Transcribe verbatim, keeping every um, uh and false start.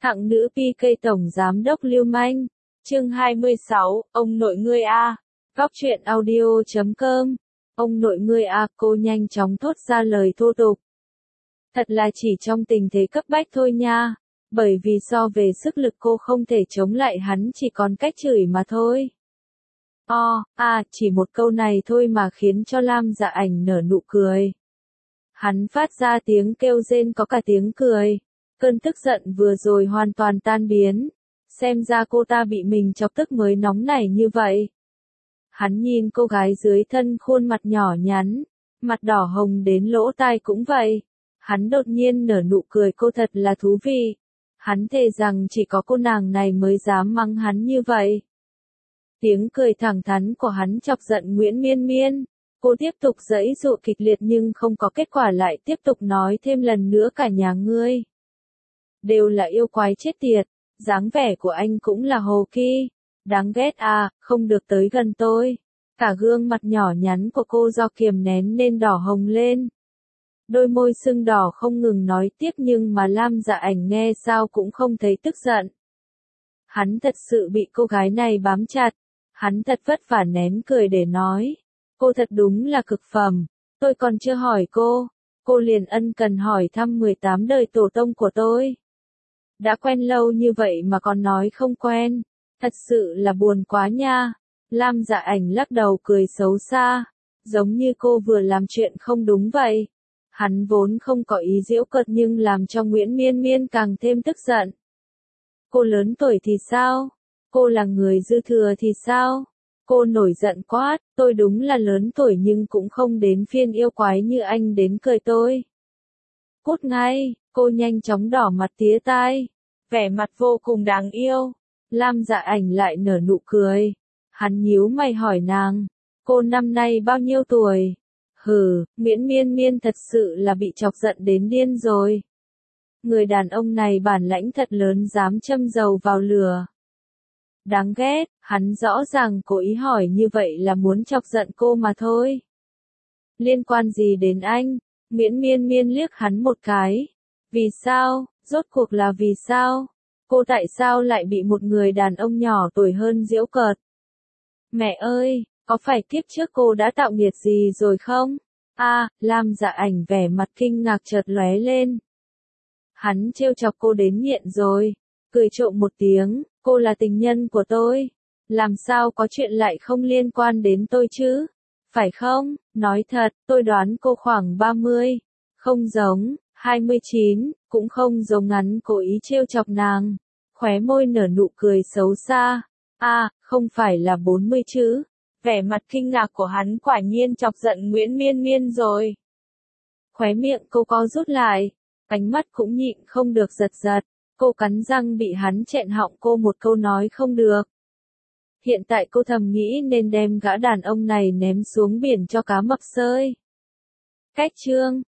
Hạng nữ pê ca tổng giám đốc lưu manh. Chương hai mươi sáu, ông nội ngươi a. Góc truyện audio chấm com. Ông nội ngươi a, cô nhanh chóng thốt ra lời thô tục. Thật là chỉ trong tình thế cấp bách thôi nha, bởi vì so về sức lực cô không thể chống lại hắn, chỉ còn cách chửi mà thôi. O, à, chỉ một câu này thôi mà khiến cho Lam Dạ Ảnh nở nụ cười. Hắn phát ra tiếng kêu rên có cả tiếng cười. Cơn tức giận vừa rồi hoàn toàn tan biến. Xem ra cô ta bị mình chọc tức mới nóng nảy như vậy. Hắn nhìn cô gái dưới thân khuôn mặt nhỏ nhắn, mặt đỏ hồng đến lỗ tai cũng vậy. Hắn đột nhiên nở nụ cười, cô thật là thú vị. Hắn thề rằng chỉ có cô nàng này mới dám mắng hắn như vậy. Tiếng cười thẳng thắn của hắn chọc giận Nguyễn Miên Miên. Cô tiếp tục giãy giụa kịch liệt nhưng không có kết quả, lại tiếp tục nói thêm lần nữa, cả nhà ngươi đều là yêu quái chết tiệt, dáng vẻ của anh cũng là hồ kỳ, đáng ghét à, không được tới gần tôi. Cả gương mặt nhỏ nhắn của cô do kiềm nén nên đỏ hồng lên. Đôi môi sưng đỏ không ngừng nói tiếp, nhưng mà Lam Dạ Ảnh nghe sao cũng không thấy tức giận. Hắn thật sự bị cô gái này bám chặt, hắn thật vất vả nén cười để nói. Cô thật đúng là cực phẩm, tôi còn chưa hỏi cô, cô liền ân cần hỏi thăm mười tám đời tổ tông của tôi. Đã quen lâu như vậy mà còn nói không quen, thật sự là buồn quá nha. Lam Dạ Ảnh lắc đầu cười xấu xa, giống như cô vừa làm chuyện không đúng vậy. Hắn vốn không có ý giễu cợt nhưng làm cho Nguyễn Miên Miên càng thêm tức giận. Cô lớn tuổi thì sao? Cô là người dư thừa thì sao? Cô nổi giận quát, tôi đúng là lớn tuổi nhưng cũng không đến phiên yêu quái như anh đến cười tôi. Cút ngay, cô nhanh chóng đỏ mặt tía tai, vẻ mặt vô cùng đáng yêu. Lam Dạ Ảnh lại nở nụ cười. Hắn nhíu mày hỏi nàng, cô năm nay bao nhiêu tuổi? Hừ, Nguyễn Miên Miên thật sự là bị chọc giận đến điên rồi. Người đàn ông này bản lãnh thật lớn, dám châm dầu vào lửa. Đáng ghét, hắn rõ ràng cố ý hỏi như vậy là muốn chọc giận cô mà thôi. Liên quan gì đến anh? Nguyễn Miên Miên liếc hắn một cái. Vì sao? Rốt cuộc là vì sao? Cô tại sao lại bị một người đàn ông nhỏ tuổi hơn giễu cợt? Mẹ ơi, có phải kiếp trước cô đã tạo nghiệt gì rồi không? A, à, Lam Dạ Ảnh vẻ mặt kinh ngạc chợt lóe lên. Hắn trêu chọc cô đến nghiện rồi. Cười trộm một tiếng, cô là tình nhân của tôi. Làm sao có chuyện lại không liên quan đến tôi chứ? Phải không? Nói thật, tôi đoán cô khoảng ba mươi. Không giống, hai mươi chín, cũng không giống. Ngắn cố ý trêu chọc nàng. Khóe môi nở nụ cười xấu xa. A, à, không phải là bốn mươi chứ? Vẻ mặt kinh ngạc của hắn quả nhiên chọc giận Nguyễn Miên Miên rồi. Khóe miệng cô co rút lại, ánh mắt cũng nhịn không được giật giật. Cô cắn răng bị hắn chẹn họng cô một câu nói không được. Hiện tại cô thầm nghĩ nên đem gã đàn ông này ném xuống biển cho cá mập sơi. Cách chương